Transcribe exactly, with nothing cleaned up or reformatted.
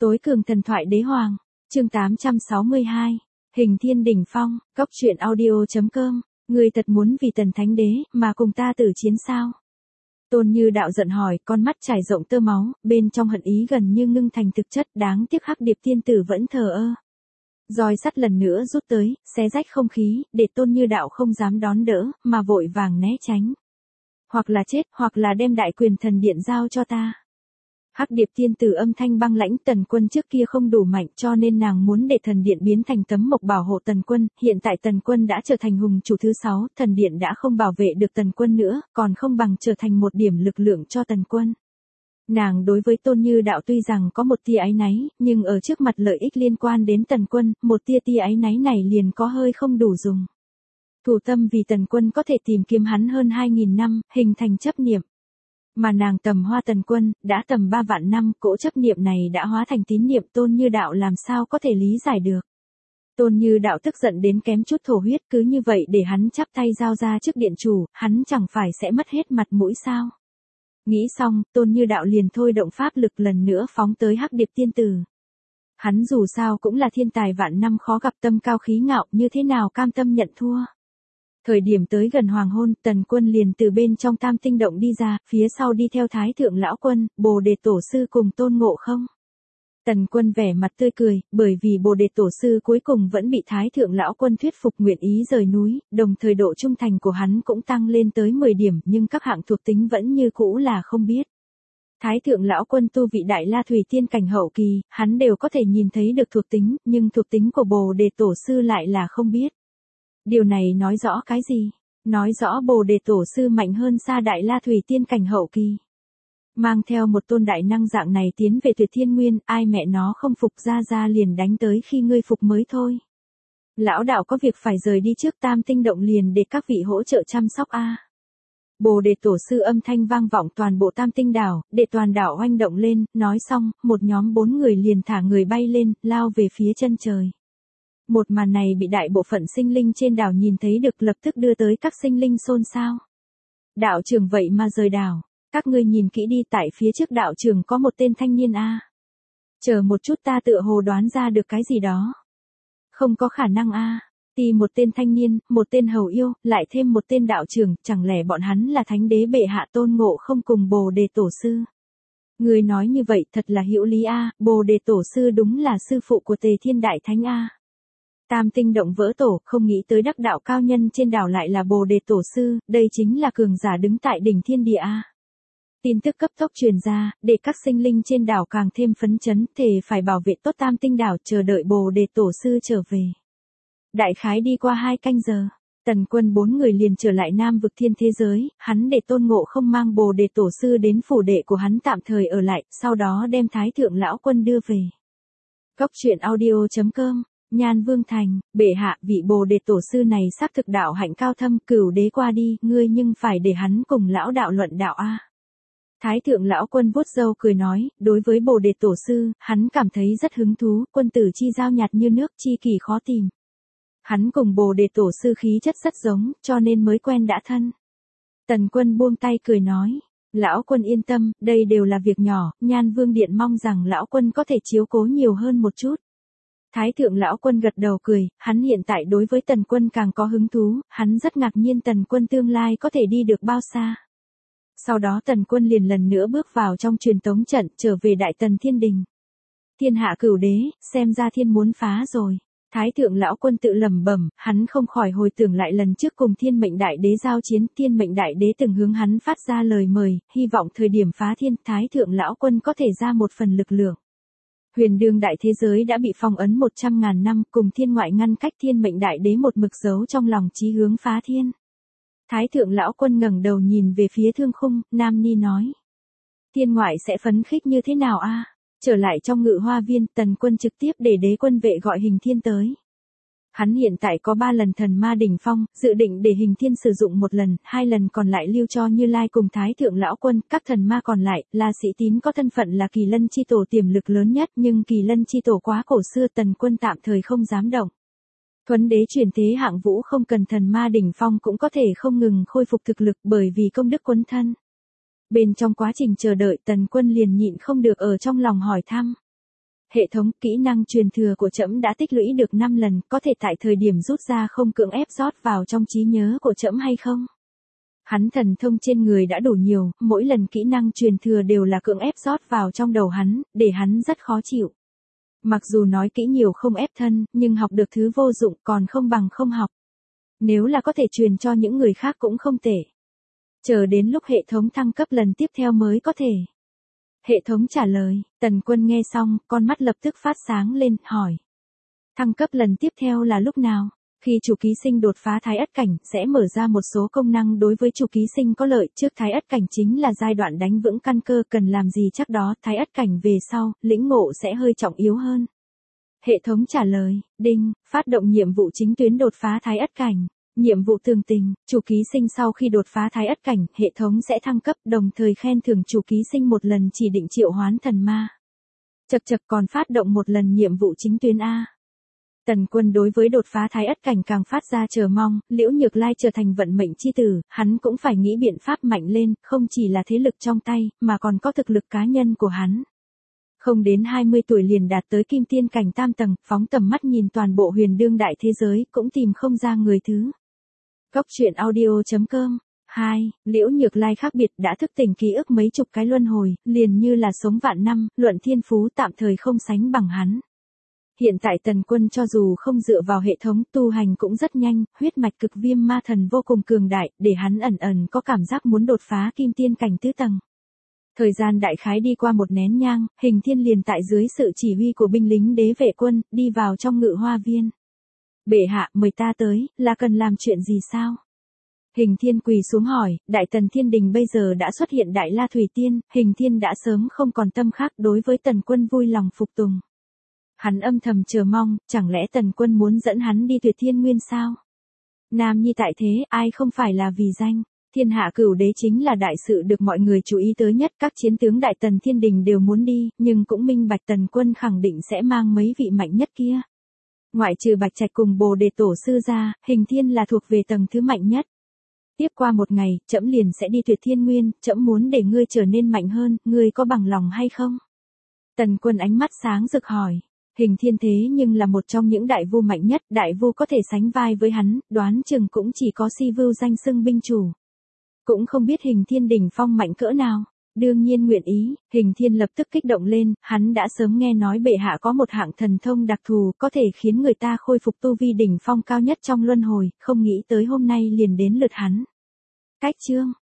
Tối cường thần thoại đế hoàng, chương tám trăm sáu mươi hai, hình thiên đỉnh phong, cốc truyện audio.com, người thật muốn vì tần thánh đế mà cùng ta tử chiến sao? Tôn Như Đạo giận hỏi, con mắt trải rộng tơ máu, bên trong hận ý gần như ngưng thành thực chất, đáng tiếc Hắc Điệp tiên tử vẫn thờ ơ. Roi sắt lần nữa rút tới, xé rách không khí, để Tôn Như Đạo không dám đón đỡ, mà vội vàng né tránh. Hoặc là chết, hoặc là đem đại quyền thần điện giao cho ta. Hắc Điệp tiên tử âm thanh băng lãnh, Tần Quân trước kia không đủ mạnh cho nên nàng muốn để thần điện biến thành tấm mộc bảo hộ Tần Quân, hiện tại Tần Quân đã trở thành hùng chủ thứ sáu, thần điện đã không bảo vệ được Tần Quân nữa, còn không bằng trở thành một điểm lực lượng cho Tần Quân. Nàng đối với Tôn Như Đạo tuy rằng có một tia áy náy, nhưng ở trước mặt lợi ích liên quan đến Tần Quân, một tia tia áy náy này liền có hơi không đủ dùng. Thủ tâm vì Tần Quân có thể tìm kiếm hắn hơn hai nghìn năm, hình thành chấp niệm. Mà nàng tầm hoa Tần Quân, đã tầm ba vạn năm, cỗ chấp niệm này đã hóa thành tín niệm, Tôn Như Đạo làm sao có thể lý giải được. Tôn Như Đạo tức giận đến kém chút thổ huyết, cứ như vậy để hắn chắp tay giao ra trước điện chủ, hắn chẳng phải sẽ mất hết mặt mũi sao. Nghĩ xong, Tôn Như Đạo liền thôi động pháp lực lần nữa phóng tới Hắc Điệp tiên tử. Hắn dù sao cũng là thiên tài vạn năm khó gặp, tâm cao khí ngạo, như thế nào cam tâm nhận thua. Thời điểm tới gần hoàng hôn, Tần Quân liền từ bên trong Tam Tinh Động đi ra, phía sau đi theo Thái Thượng Lão Quân, Bồ Đề Tổ Sư cùng Tôn Ngộ Không. Tần Quân vẻ mặt tươi cười, bởi vì Bồ Đề Tổ Sư cuối cùng vẫn bị Thái Thượng Lão Quân thuyết phục nguyện ý rời núi, đồng thời độ trung thành của hắn cũng tăng lên tới mười điểm, nhưng các hạng thuộc tính vẫn như cũ là không biết. Thái Thượng Lão Quân tu vị Đại La Thủy Tiên cảnh hậu kỳ, hắn đều có thể nhìn thấy được thuộc tính, nhưng thuộc tính của Bồ Đề Tổ Sư lại là không biết. Điều này nói rõ cái gì? Nói rõ Bồ Đề Tổ Sư mạnh hơn xa Đại La Thủy Tiên cảnh hậu kỳ. Mang theo một tôn đại năng dạng này tiến về Tuyệt Thiên Nguyên, ai mẹ nó không phục ra ra liền đánh tới khi ngươi phục mới thôi. Lão đạo có việc phải rời đi trước Tam Tinh Động liền để các vị hỗ trợ chăm sóc a. À. Bồ Đề Tổ Sư âm thanh vang vọng toàn bộ Tam Tinh đảo, để toàn đảo oanh động lên, nói xong, một nhóm bốn người liền thả người bay lên, lao về phía chân trời. Một màn này bị đại bộ phận sinh linh trên đảo nhìn thấy được, lập tức đưa tới các sinh linh xôn xao. Đạo trưởng vậy mà rời đảo, các ngươi nhìn kỹ đi, tại phía trước đạo trưởng có một tên thanh niên a. À. Chờ một chút, ta tựa hồ đoán ra được cái gì đó. Không có khả năng a. À. Tì một tên thanh niên, một tên hầu yêu, lại thêm một tên đạo trưởng, chẳng lẽ bọn hắn là thánh đế bệ hạ Tôn Ngộ Không cùng Bồ Đề Tổ Sư. Người nói như vậy thật là hữu lý a, à. Bồ Đề Tổ Sư đúng là sư phụ của Tề Thiên Đại Thánh a. À. Tam Tinh Động vỡ tổ, không nghĩ tới đắc đạo cao nhân trên đảo lại là Bồ Đề Tổ Sư, đây chính là cường giả đứng tại đỉnh thiên địa a. Tin tức cấp tốc truyền ra, để các sinh linh trên đảo càng thêm phấn chấn, thề phải bảo vệ tốt Tam Tinh đảo, chờ đợi Bồ Đề Tổ Sư trở về. Đại khái đi qua hai canh giờ, Tần Quân bốn người liền trở lại Nam Vực Thiên thế giới, hắn để Tôn Ngộ Không mang Bồ Đề Tổ Sư đến phủ đệ của hắn tạm thời ở lại, sau đó đem Thái Thượng Lão Quân đưa về. Cốc truyện audio.com. Nhan Vương Thành, bệ hạ, vị Bồ Đề Tổ Sư này xác thực đạo hạnh cao thâm, cửu đế qua đi, ngươi nhưng phải để hắn cùng lão đạo luận đạo a. Thái Thượng Lão Quân vuốt râu cười nói, đối với Bồ Đề Tổ Sư, hắn cảm thấy rất hứng thú, quân tử chi giao nhạt như nước, chi kỷ khó tìm. Hắn cùng Bồ Đề Tổ Sư khí chất rất giống, cho nên mới quen đã thân. Tần Quân buông tay cười nói, Lão Quân yên tâm, đây đều là việc nhỏ, Nhan Vương Điện mong rằng Lão Quân có thể chiếu cố nhiều hơn một chút. Thái Thượng Lão Quân gật đầu cười, hắn hiện tại đối với Tần Quân càng có hứng thú, hắn rất ngạc nhiên Tần Quân tương lai có thể đi được bao xa. Sau đó Tần Quân liền lần nữa bước vào trong truyền tống trận, trở về Đại Tần Thiên Đình. Thiên hạ cửu đế, xem ra thiên muốn phá rồi. Thái Thượng Lão Quân tự lẩm bẩm, hắn không khỏi hồi tưởng lại lần trước cùng Thiên Mệnh Đại Đế giao chiến, Thiên Mệnh Đại Đế từng hướng hắn phát ra lời mời, hy vọng thời điểm phá thiên, Thái Thượng Lão Quân có thể ra một phần lực lượng. Huyền đương đại thế giới đã bị phong ấn một trăm ngàn năm, cùng thiên ngoại ngăn cách, Thiên Mệnh Đại Đế một mực giấu trong lòng chí hướng phá thiên. Thái Thượng Lão Quân ngẩng đầu nhìn về phía thương khung, Nam Ni nói. Thiên ngoại sẽ phấn khích như thế nào a? À? Trở lại trong Ngự Hoa Viên, Tần Quân trực tiếp để đế quân vệ gọi Hình Thiên tới. Hắn hiện tại có ba lần thần ma đỉnh phong, dự định để Hình Thiên sử dụng một lần, hai lần còn lại lưu cho Như Lai cùng Thái Thượng Lão Quân, các thần ma còn lại, là Sĩ Tín có thân phận là Kỳ Lân chi tổ tiềm lực lớn nhất, nhưng Kỳ Lân chi tổ quá cổ xưa, Tần Quân tạm thời không dám động. Thuấn đế truyền thế hạng vũ không cần thần ma đỉnh phong cũng có thể không ngừng khôi phục thực lực bởi vì công đức quấn thân. Bên trong quá trình chờ đợi, Tần Quân liền nhịn không được ở trong lòng hỏi thăm. Hệ thống kỹ năng truyền thừa của trẫm đã tích lũy được năm lần, có thể tại thời điểm rút ra không cưỡng ép rót vào trong trí nhớ của trẫm hay không? Hắn thần thông trên người đã đủ nhiều, mỗi lần kỹ năng truyền thừa đều là cưỡng ép rót vào trong đầu hắn, để hắn rất khó chịu. Mặc dù nói kỹ nhiều không ép thân, nhưng học được thứ vô dụng còn không bằng không học. Nếu là có thể truyền cho những người khác cũng không tệ. Chờ đến lúc hệ thống thăng cấp lần tiếp theo mới có thể. Hệ thống trả lời, Tần Quân nghe xong, con mắt lập tức phát sáng lên, hỏi. Thăng cấp lần tiếp theo là lúc nào? Khi chủ ký sinh đột phá thái ất cảnh, sẽ mở ra một số công năng đối với chủ ký sinh có lợi, trước thái ất cảnh chính là giai đoạn đánh vững căn cơ, cần làm gì chắc đó, thái ất cảnh về sau, lĩnh ngộ sẽ hơi trọng yếu hơn. Hệ thống trả lời, đinh, phát động nhiệm vụ chính tuyến đột phá thái ất cảnh. Nhiệm vụ tường tình, chủ ký sinh sau khi đột phá thái ất cảnh, hệ thống sẽ thăng cấp, đồng thời khen thưởng chủ ký sinh một lần chỉ định triệu hoán thần ma. Chật chật còn phát động một lần nhiệm vụ chính tuyến A. Tần Quân đối với đột phá thái ất cảnh càng phát ra chờ mong, Liễu Nhược Lai trở thành vận mệnh chi tử, hắn cũng phải nghĩ biện pháp mạnh lên, không chỉ là thế lực trong tay, mà còn có thực lực cá nhân của hắn. Không đến hai mươi tuổi liền đạt tới kim tiên cảnh tam tầng, phóng tầm mắt nhìn toàn bộ huyền đương đại thế giới, cũng tìm không ra người thứ. Cốc truyện audio chấm com. hai. Liễu Nhược Lai khác biệt đã thức tỉnh ký ức mấy chục cái luân hồi, liền như là sống vạn năm, luận thiên phú tạm thời không sánh bằng hắn. Hiện tại Tần Quân cho dù không dựa vào hệ thống tu hành cũng rất nhanh, huyết mạch cực viêm ma thần vô cùng cường đại, để hắn ẩn ẩn có cảm giác muốn đột phá kim tiên cảnh tứ tầng. Thời gian đại khái đi qua một nén nhang, Hình Thiên liền tại dưới sự chỉ huy của binh lính đế vệ quân, đi vào trong ngự hoa viên. Bệ hạ, mời ta tới, là cần làm chuyện gì sao? Hình Thiên quỳ xuống hỏi, Đại Tần Thiên Đình bây giờ đã xuất hiện Đại La Thủy Tiên, Hình Thiên đã sớm không còn tâm khác đối với Tần Quân vui lòng phục tùng. Hắn âm thầm chờ mong, chẳng lẽ Tần Quân muốn dẫn hắn đi Tuyệt Thiên Nguyên sao? Nam nhi tại thế, ai không phải là vì danh. Thiên hạ cửu đế chính là đại sự được mọi người chú ý tới nhất, các chiến tướng Đại Tần Thiên Đình đều muốn đi, nhưng cũng minh bạch Tần Quân khẳng định sẽ mang mấy vị mạnh nhất kia. Ngoại trừ Bạch Trạch cùng Bồ Đề Tổ sư ra, Hình Thiên là thuộc về tầng thứ mạnh nhất. Tiếp qua một ngày, trẫm liền sẽ đi Tuyệt Thiên Nguyên, trẫm muốn để ngươi trở nên mạnh hơn, ngươi có bằng lòng hay không? Tần Quân ánh mắt sáng rực hỏi. Hình Thiên thế nhưng là một trong những đại vu mạnh nhất, đại vu có thể sánh vai với hắn, đoán chừng cũng chỉ có Si Vưu danh xưng binh chủ. Cũng không biết Hình Thiên đỉnh phong mạnh cỡ nào. Đương nhiên nguyện ý, Hình Thiên lập tức kích động lên, hắn đã sớm nghe nói bệ hạ có một hạng thần thông đặc thù, có thể khiến người ta khôi phục tu vi đỉnh phong cao nhất trong luân hồi, không nghĩ tới hôm nay liền đến lượt hắn. Cách chương